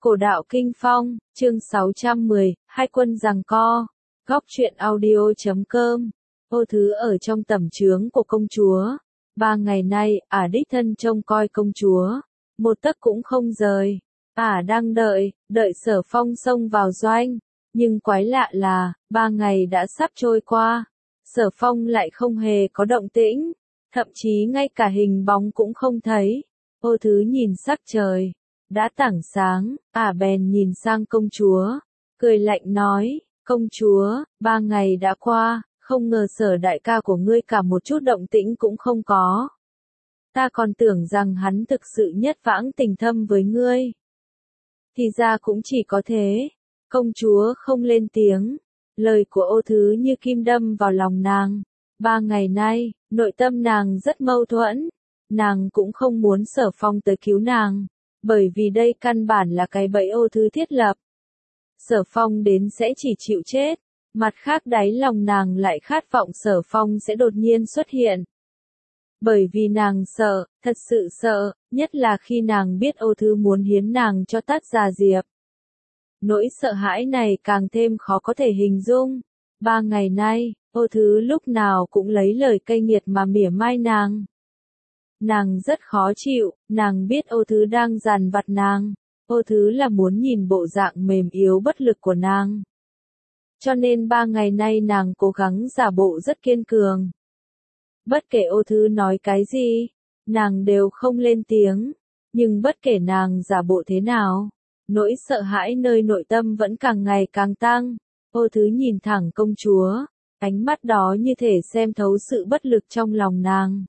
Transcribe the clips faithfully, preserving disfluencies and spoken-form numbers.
Cổ đạo Kinh Phong, chương sáu trăm mười, hai quân giằng co. Góc truyện audio chấm com. Ô Thứ ở trong tẩm trướng của công chúa. Ba ngày nay, ả đích thân trông coi công chúa. Một tấc cũng không rời. Ả đang đợi, đợi Sở Phong xông vào doanh. Nhưng quái lạ là, ba ngày đã sắp trôi qua. Sở Phong lại không hề có động tĩnh. Thậm chí ngay cả hình bóng cũng không thấy. Ô Thứ nhìn sắc trời. Đã tảng sáng, ả bèn nhìn sang công chúa, cười lạnh nói, công chúa, ba ngày đã qua, không ngờ Sở đại ca của ngươi cả một chút động tĩnh cũng không có. Ta còn tưởng rằng hắn thực sự nhất vãng tình thâm với ngươi. Thì ra cũng chỉ có thế. Công chúa không lên tiếng, lời của Ô Thứ như kim đâm vào lòng nàng. Ba ngày nay, nội tâm nàng rất mâu thuẫn, nàng cũng không muốn Sở Phong tới cứu nàng. Bởi vì đây căn bản là cái bẫy Ô Thứ thiết lập. Sở Phong đến sẽ chỉ chịu chết. Mặt khác đáy lòng nàng lại khát vọng Sở Phong sẽ đột nhiên xuất hiện. Bởi vì nàng sợ, thật sự sợ, nhất là khi nàng biết Ô Thứ muốn hiến nàng cho Tát Già Diệp. Nỗi sợ hãi này càng thêm khó có thể hình dung. Ba ngày nay, Ô Thứ lúc nào cũng lấy lời cay nghiệt mà mỉa mai nàng. Nàng rất khó chịu, nàng biết Ô Thứ đang dằn vặt nàng. Ô Thứ là muốn nhìn bộ dạng mềm yếu bất lực của nàng. Cho nên ba ngày nay nàng cố gắng giả bộ rất kiên cường. Bất kể Ô Thứ nói cái gì, nàng đều không lên tiếng. Nhưng bất kể nàng giả bộ thế nào, nỗi sợ hãi nơi nội tâm vẫn càng ngày càng tăng. Ô Thứ nhìn thẳng công chúa, ánh mắt đó như thể xem thấu sự bất lực trong lòng nàng.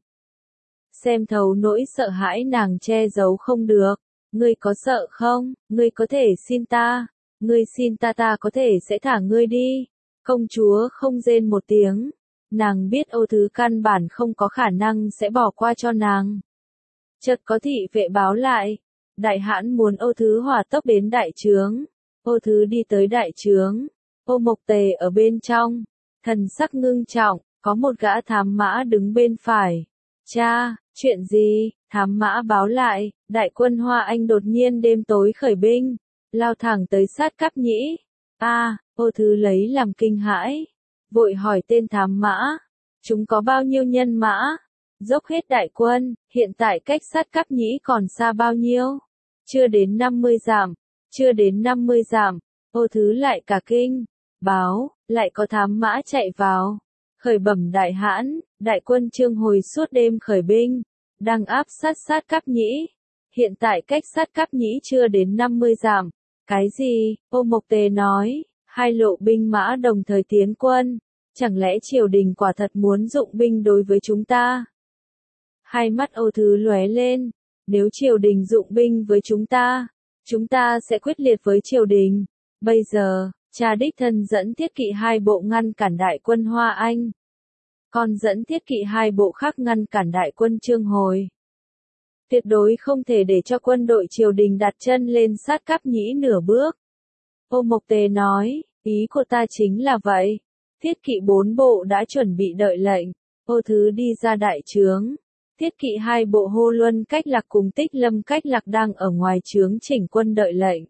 Xem thấu nỗi sợ hãi nàng che giấu không được. Ngươi có sợ không? Ngươi có thể xin ta. Ngươi xin ta ta có thể sẽ thả ngươi đi. Công chúa không rên một tiếng. Nàng biết Ô Thứ căn bản không có khả năng sẽ bỏ qua cho nàng. Chợt có thị vệ báo lại. Đại hãn muốn Ô Thứ hỏa tốc đến đại trướng. Ô Thứ đi tới đại trướng. Ô Mộc Tề ở bên trong. Thần sắc ngưng trọng, có một gã thám mã đứng bên phải. Cha, chuyện gì? Thám mã báo lại, đại quân Hoa Anh đột nhiên đêm tối khởi binh, lao thẳng tới sát Cáp Nhĩ. A, à, Ô Thứ lấy làm kinh hãi, vội hỏi tên thám mã, chúng có bao nhiêu nhân mã? Dốc hết đại quân, hiện tại cách sát Cáp Nhĩ còn xa bao nhiêu? Chưa đến năm mươi dặm, chưa đến năm mươi dặm. Ô Thứ lại cả kinh, báo, lại có thám mã chạy vào. Khởi bẩm đại hãn, đại quân Chương Hồi suốt đêm khởi binh, đang áp sát sát Cáp Nhĩ. Hiện tại cách sát Cáp Nhĩ chưa đến năm mươi dặm. Cái gì? Ô Mộc Tề nói, hai lộ binh mã đồng thời tiến quân. Chẳng lẽ triều đình quả thật muốn dụng binh đối với chúng ta? Hai mắt Ô Thứ lóe lên, nếu triều đình dụng binh với chúng ta, chúng ta sẽ quyết liệt với triều đình. Bây giờ, cha đích thân dẫn thiết kỵ hai bộ ngăn cản đại quân Hoa Anh. Còn dẫn thiết kỵ hai bộ khác ngăn cản đại quân Chương Hồi. Tuyệt đối không thể để cho quân đội triều đình đặt chân lên sát Cáp Nhĩ nửa bước. Ô Mộc Tề nói, ý của ta chính là vậy. Thiết kỵ bốn bộ đã chuẩn bị đợi lệnh. Ô Thứ đi ra đại trướng. Thiết kỵ hai bộ Hô Luân Cách Lạc cùng Tích Lâm Cách Lạc đang ở ngoài trướng chỉnh quân đợi lệnh.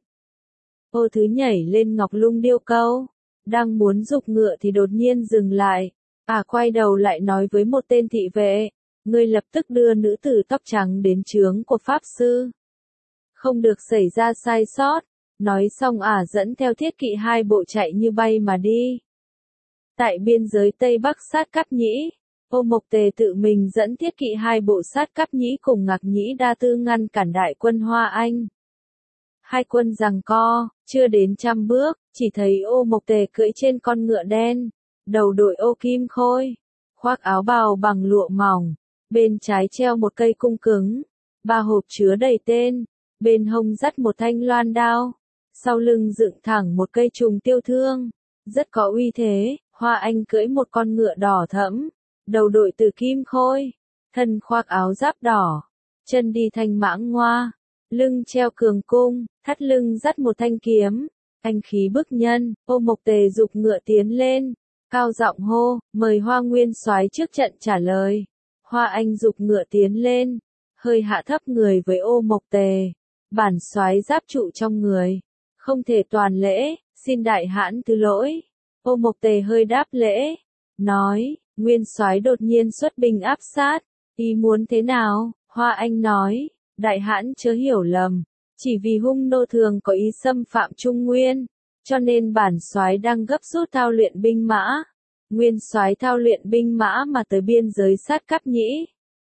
Ô Thứ nhảy lên ngọc lung điêu câu, đang muốn giục ngựa thì đột nhiên dừng lại. À quay đầu lại nói với một tên thị vệ, ngươi lập tức đưa nữ tử tóc trắng đến trướng của Pháp Sư. Không được xảy ra sai sót. Nói xong ả dẫn theo thiết kỵ hai bộ chạy như bay mà đi. Tại biên giới Tây Bắc sát Cáp Nhĩ, Ô Mộc Tề tự mình dẫn thiết kỵ hai bộ sát Cáp Nhĩ cùng Ngạc Nhĩ Đa Tư ngăn cản đại quân Hoa Anh. Hai quân giằng co, chưa đến trăm bước, chỉ thấy Ô Mộc Tề cưỡi trên con ngựa đen, đầu đội ô kim khôi, khoác áo bào bằng lụa mỏng, bên trái treo một cây cung cứng, ba hộp chứa đầy tên, bên hông dắt một thanh loan đao, sau lưng dựng thẳng một cây trùng tiêu thương, rất có uy thế. Hoa Anh cưỡi một con ngựa đỏ thẫm, đầu đội từ kim khôi, thân khoác áo giáp đỏ, chân đi thanh mãng ngoa, lưng treo cường cung, thắt lưng dắt một thanh kiếm, anh khí bức nhân. Ô Mộc Tề giục ngựa tiến lên, cao giọng hô, mời Hoa Nguyên soái trước trận trả lời. Hoa Anh giục ngựa tiến lên, hơi hạ thấp người với Ô Mộc Tề, bản soái giáp trụ trong người, không thể toàn lễ, xin đại hãn thứ lỗi. Ô Mộc Tề hơi đáp lễ, nói, nguyên soái đột nhiên xuất binh áp sát, ý muốn thế nào? Hoa Anh nói, đại hãn chớ hiểu lầm, chỉ vì hung nô thường có ý xâm phạm Trung Nguyên, cho nên bản soái đang gấp rút thao luyện binh mã. Nguyên soái thao luyện binh mã mà tới biên giới sát Cáp Nhĩ.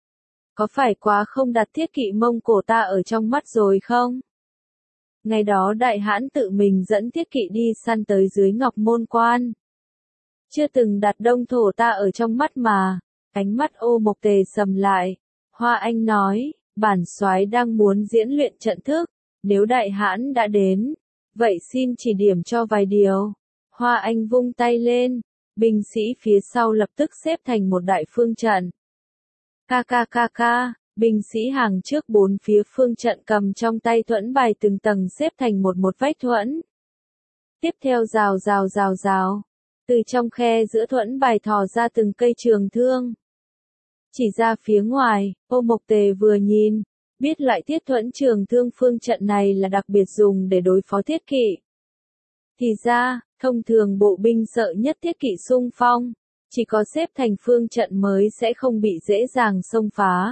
Có phải quá không đặt thiết kỵ Mông Cổ ta ở trong mắt rồi không? Ngày đó đại hãn tự mình dẫn thiết kỵ đi săn tới dưới Ngọc Môn Quan. Chưa từng đặt Đông Thổ ta ở trong mắt mà. Ánh mắt Ô Mộc Tề sầm lại. Hoa Anh nói, bản soái đang muốn diễn luyện trận thức, nếu đại hãn đã đến, vậy xin chỉ điểm cho vài điều. Hoa Anh vung tay lên, binh sĩ phía sau lập tức xếp thành một đại phương trận. Ca ca ca ca, binh sĩ hàng trước bốn phía phương trận cầm trong tay thuẫn bài từng tầng xếp thành một một vách thuẫn. Tiếp theo rào rào rào rào, từ trong khe giữa thuẫn bài thò ra từng cây trường thương. Chỉ ra phía ngoài, Ô Mộc Tề vừa nhìn, biết loại thiết thuẫn trường thương phương trận này là đặc biệt dùng để đối phó thiết kỵ. Thì ra, thông thường bộ binh sợ nhất thiết kỵ xung phong, chỉ có xếp thành phương trận mới sẽ không bị dễ dàng xông phá.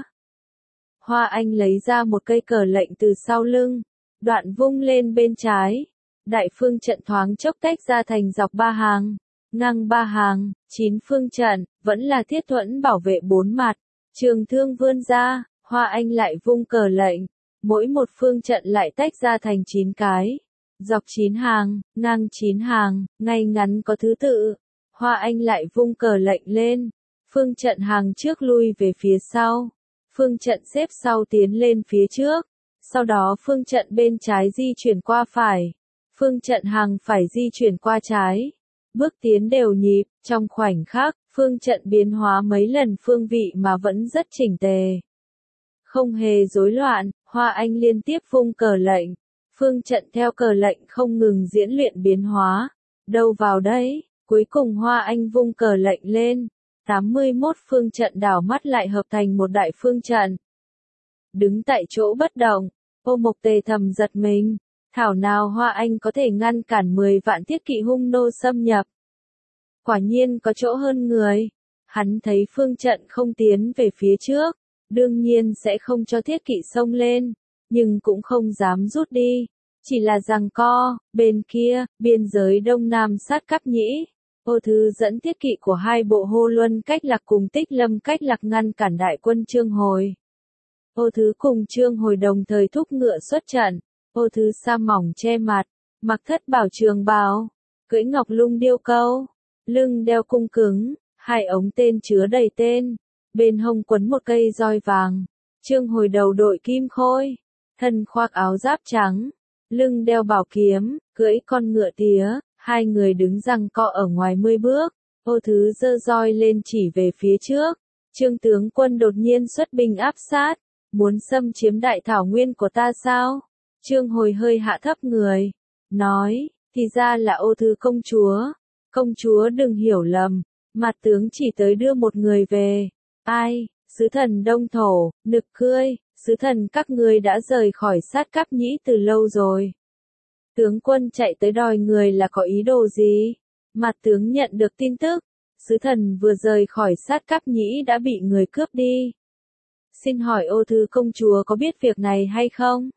Hoa Anh lấy ra một cây cờ lệnh từ sau lưng, đoạn vung lên bên trái. Đại phương trận thoáng chốc tách ra thành dọc ba hàng, ngang ba hàng, chín phương trận, vẫn là thiết thuẫn bảo vệ bốn mặt. Trường thương vươn ra, Hoa Anh lại vung cờ lệnh, mỗi một phương trận lại tách ra thành chín cái. Dọc chín hàng, ngang chín hàng, ngay ngắn có thứ tự. Hoa Anh lại vung cờ lệnh lên, phương trận hàng trước lui về phía sau, phương trận xếp sau tiến lên phía trước, sau đó phương trận bên trái di chuyển qua phải, phương trận hàng phải di chuyển qua trái, bước tiến đều nhịp, trong khoảnh khắc, phương trận biến hóa mấy lần phương vị mà vẫn rất chỉnh tề. Không hề rối loạn, Hoa Anh liên tiếp vung cờ lệnh, phương trận theo cờ lệnh không ngừng diễn luyện biến hóa, đâu vào đấy. Cuối cùng Hoa Anh vung cờ lệnh lên, tám mươi mốt phương trận đảo mắt lại hợp thành một đại phương trận. Đứng tại chỗ bất động, Ô Mộc Tề thầm giật mình, thảo nào Hoa Anh có thể ngăn cản mười vạn thiết kỵ hung nô xâm nhập. Quả nhiên có chỗ hơn người, hắn thấy phương trận không tiến về phía trước, đương nhiên sẽ không cho thiết kỵ xông lên, nhưng cũng không dám rút đi, chỉ là giằng co, bên kia, biên giới đông nam sát Cáp Nhĩ. Ô Thứ dẫn thiết kỵ của hai bộ Hô Luân Cách Lạc cùng Tích Lâm Cách Lạc ngăn cản đại quân Chương Hồi. Ô Thứ cùng Chương Hồi đồng thời thúc ngựa xuất trận. Ô Thứ sa mỏng che mặt, mặc thất bảo trường bào, cưỡi ngọc lung điêu câu, lưng đeo cung cứng, hai ống tên chứa đầy tên, bên hông quấn một cây roi vàng. Chương Hồi đầu đội kim khôi, thân khoác áo giáp trắng, lưng đeo bảo kiếm, cưỡi con ngựa tía. Hai người đứng giằng co ở ngoài mươi bước, Ô Thứ giơ roi lên chỉ về phía trước. Trương tướng quân đột nhiên xuất binh áp sát, muốn xâm chiếm đại thảo nguyên của ta sao? Chương Hồi hơi hạ thấp người, nói, thì ra là Ô Thứ công chúa. Công chúa đừng hiểu lầm, mặt tướng chỉ tới đưa một người về. Ai? Sứ thần Đông Thổ, nực cười, sứ thần các ngươi đã rời khỏi sát Cáp Nhĩ từ lâu rồi. Tướng quân chạy tới đòi người là có ý đồ gì? Mặt tướng nhận được tin tức, sứ thần vừa rời khỏi sát Cáp Nhĩ đã bị người cướp đi. Xin hỏi Ô Thứ công chúa có biết việc này hay không?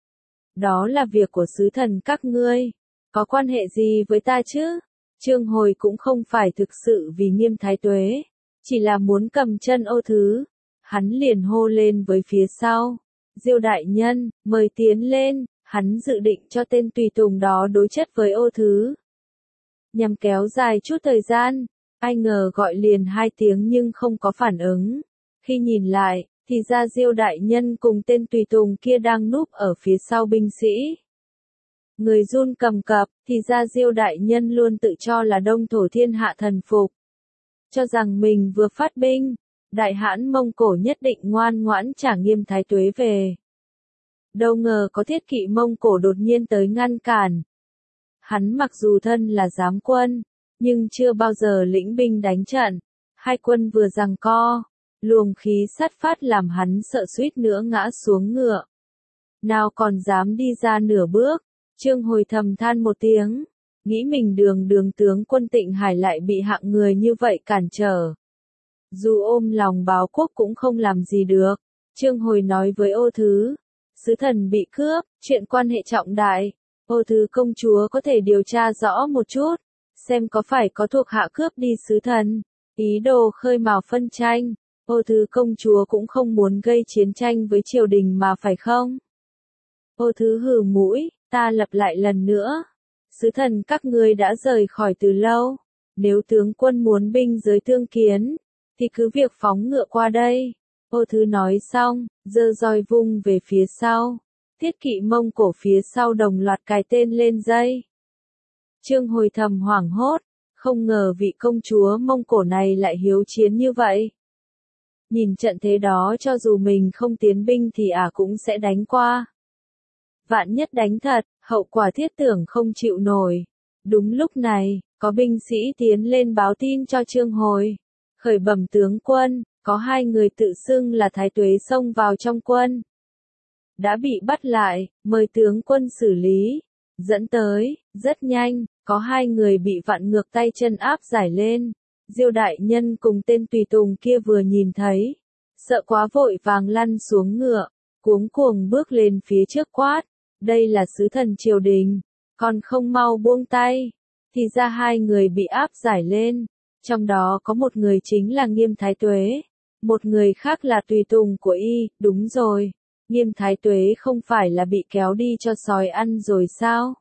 Đó là việc của sứ thần các ngươi, có quan hệ gì với ta chứ? Chương Hồi cũng không phải thực sự vì Nghiêm Thái Tuế, chỉ là muốn cầm chân Ô Thứ. Hắn liền hô lên với phía sau, Diêu đại nhân, mời tiến lên. Hắn dự định cho tên tùy tùng đó đối chất với Ô Thứ. Nhằm kéo dài chút thời gian, ai ngờ gọi liền hai tiếng nhưng không có phản ứng. Khi nhìn lại, thì ra Diêu đại nhân cùng tên tùy tùng kia đang núp ở phía sau binh sĩ. Người run cầm cập, thì ra Diêu đại nhân luôn tự cho là Đông Thổ thiên hạ thần phục. Cho rằng mình vừa phát binh, đại hãn Mông Cổ nhất định ngoan ngoãn trả Nghiêm Thái Tuế về. Đâu ngờ có thiết kỵ Mông Cổ đột nhiên tới ngăn cản. Hắn mặc dù thân là giám quân, nhưng chưa bao giờ lĩnh binh đánh trận. Hai quân vừa giằng co, luồng khí sát phát làm hắn sợ suýt nữa ngã xuống ngựa. nào còn dám đi ra nửa bước. Trương Hồi thầm than một tiếng, nghĩ mình đường đường tướng quân Tịnh Hải lại bị hạng người như vậy cản trở. Dù ôm lòng báo quốc cũng không làm gì được. Trương Hồi nói với Ô Thứ, sứ thần bị cướp, chuyện quan hệ trọng đại. Ô Thứ công chúa có thể điều tra rõ một chút, xem có phải có thuộc hạ cướp đi sứ thần, ý đồ khơi mào phân tranh. Ô Thứ công chúa cũng không muốn gây chiến tranh với triều đình mà phải không? Ô Thứ hừ mũi, ta lặp lại lần nữa. Sứ thần các ngươi đã rời khỏi từ lâu. Nếu tướng quân muốn binh giới tương kiến, thì cứ việc phóng ngựa qua đây. Ô Thứ nói xong, giơ roi vung về phía sau. Thiết kỵ Mông Cổ phía sau đồng loạt cài tên lên dây. Trương Hồi thầm hoảng hốt, không ngờ vị công chúa Mông Cổ này lại hiếu chiến như vậy. Nhìn trận thế đó cho dù mình không tiến binh thì ả cũng sẽ đánh qua. Vạn nhất đánh thật, hậu quả thiết tưởng không chịu nổi. Đúng lúc này, có binh sĩ tiến lên báo tin cho Trương Hồi. Khởi bẩm tướng quân, có hai người tự xưng là Thái Tuế xông vào trong quân. Đã bị bắt lại, mời tướng quân xử lý. Dẫn tới, rất nhanh, có hai người bị vặn ngược tay chân áp giải lên. Diêu đại nhân cùng tên tùy tùng kia vừa nhìn thấy, sợ quá vội vàng lăn xuống ngựa, cuống cuồng bước lên phía trước quát. Đây là sứ thần triều đình, còn không mau buông tay. Thì ra hai người bị áp giải lên, trong đó có một người chính là Nghiêm Thái Tuế, một người khác là tùy tùng của y. Đúng rồi, Nghiêm Thái Tuế không phải là bị kéo đi cho sói ăn rồi sao?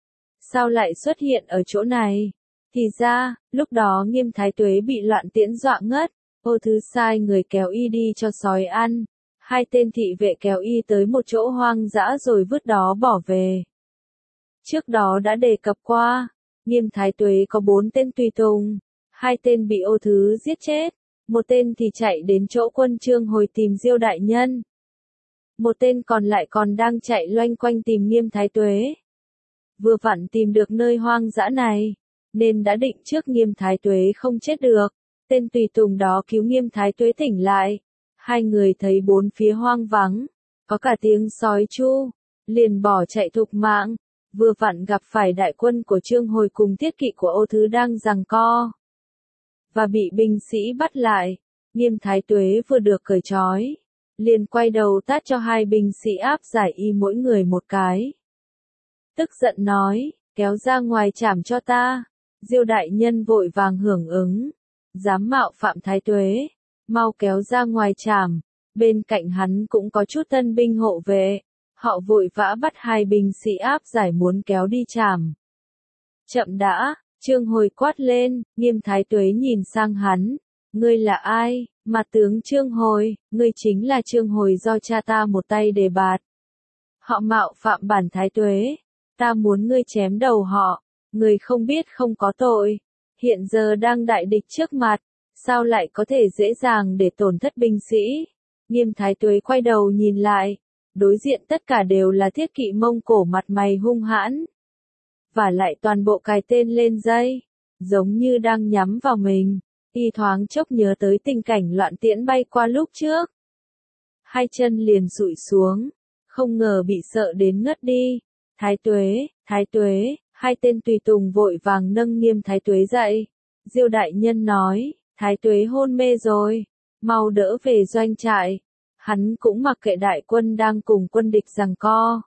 Sao lại xuất hiện ở chỗ này? Thì ra, lúc đó Nghiêm Thái Tuế bị loạn tiễn dọa ngất, Ô Thứ sai người kéo y đi cho sói ăn. Hai tên thị vệ kéo y tới một chỗ hoang dã rồi vứt đó bỏ về. Trước đó đã đề cập qua, Nghiêm Thái Tuế có bốn tên tùy tùng, hai tên bị Ô Thứ giết chết, một tên thì chạy đến chỗ quân Trương Hồi tìm Diêu đại nhân. Một tên còn lại còn đang chạy loanh quanh tìm Nghiêm Thái Tuế. Vừa vặn tìm được nơi hoang dã này, nên đã định trước Nghiêm Thái Tuế không chết được. Tên tùy tùng đó cứu Nghiêm Thái Tuế tỉnh lại. Hai người thấy bốn phía hoang vắng, có cả tiếng sói chu, liền bỏ chạy thục mạng. Vừa vặn gặp phải đại quân của Trương Hồi cùng thiết kỵ của Ô Thứ đang giằng co, và bị binh sĩ bắt lại. Nghiêm Thái Tuế vừa được cởi trói, liền quay đầu tát cho hai binh sĩ áp giải y mỗi người một cái. Tức giận nói, kéo ra ngoài trảm cho ta. Diêu đại nhân vội vàng hưởng ứng, dám mạo phạm Thái Tuế, mau kéo ra ngoài trảm. Bên cạnh hắn cũng có chút tân binh hộ vệ, họ vội vã bắt hai binh sĩ áp giải muốn kéo đi trảm. Chậm đã, Trương Hồi quát lên. Nghiêm Thái Tuế nhìn sang hắn, ngươi là ai? Mặt tướng Trương Hồi, ngươi chính là Trương Hồi do cha ta một tay đề bạt. Họ mạo phạm bản Thái Tuế, ta muốn ngươi chém đầu họ. Ngươi không biết không có tội, hiện giờ đang đại địch trước mặt, sao lại có thể dễ dàng để tổn thất binh sĩ? Nghiêm Thái Tuế quay đầu nhìn lại, đối diện tất cả đều là thiết kỵ Mông Cổ mặt mày hung hãn, và lại toàn bộ cài tên lên dây, giống như đang nhắm vào mình. Y thoáng chốc nhớ tới tình cảnh loạn tiễn bay qua lúc trước, hai chân liền sụi xuống, không ngờ bị sợ đến ngất đi. Thái Tuế, Thái Tuế. Hai tên tùy tùng vội vàng nâng Nghiêm Thái Tuế dậy. Diêu đại nhân nói, Thái Tuế hôn mê rồi, mau đỡ về doanh trại. Hắn cũng mặc kệ đại quân đang cùng quân địch giằng co,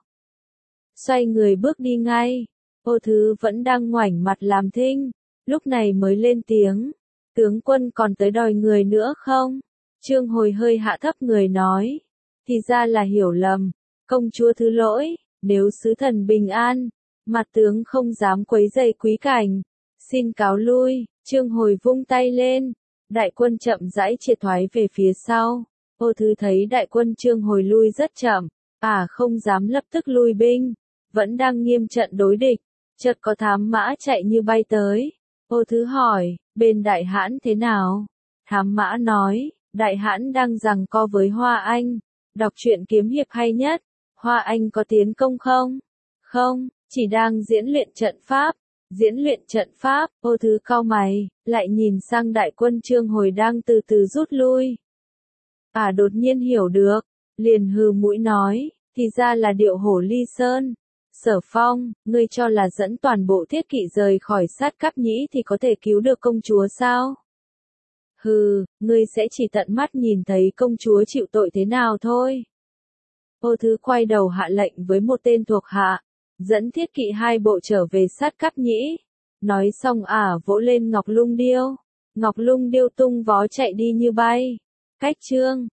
xoay người bước đi ngay. Ô Thứ vẫn đang ngoảnh mặt làm thinh, lúc này mới lên tiếng, tướng quân còn tới đòi người nữa không? Trương Hồi hơi hạ thấp người nói, thì ra là hiểu lầm, công chúa thứ lỗi, nếu sứ thần bình an, mặt tướng không dám quấy rầy quý cảnh, xin cáo lui. Trương Hồi vung tay lên, đại quân chậm rãi triệt thoái về phía sau. Ô Thứ thấy đại quân Trương Hồi lui rất chậm, à không dám lập tức lui binh, vẫn đang nghiêm trận đối địch, chợt có thám mã chạy như bay tới. Ô Thứ hỏi, bên Đại Hãn thế nào? Thám mã nói, Đại Hãn đang giằng co với Hoa Anh, đọc truyện kiếm hiệp hay nhất. Hoa Anh có tiến công không? Không, chỉ đang diễn luyện trận pháp. Diễn luyện trận pháp. Ô Thứ cau mày, lại nhìn sang đại quân Trương Hồi đang từ từ rút lui. À đột nhiên hiểu được, liền hừ mũi nói, Thì ra là điệu hổ ly sơn. Sở Phong, ngươi cho là dẫn toàn bộ thiết kỵ rời khỏi sát cáp nhĩ thì có thể cứu được công chúa sao? Hừ, ngươi sẽ chỉ tận mắt nhìn thấy công chúa chịu tội thế nào thôi. Ô Thứ quay đầu hạ lệnh với một tên thuộc hạ, dẫn thiết kỵ hai bộ trở về sát cáp nhĩ. Nói xong ả vỗ lên Ngọc Lung Điêu. Ngọc Lung Điêu tung vó chạy đi như bay. Cách chương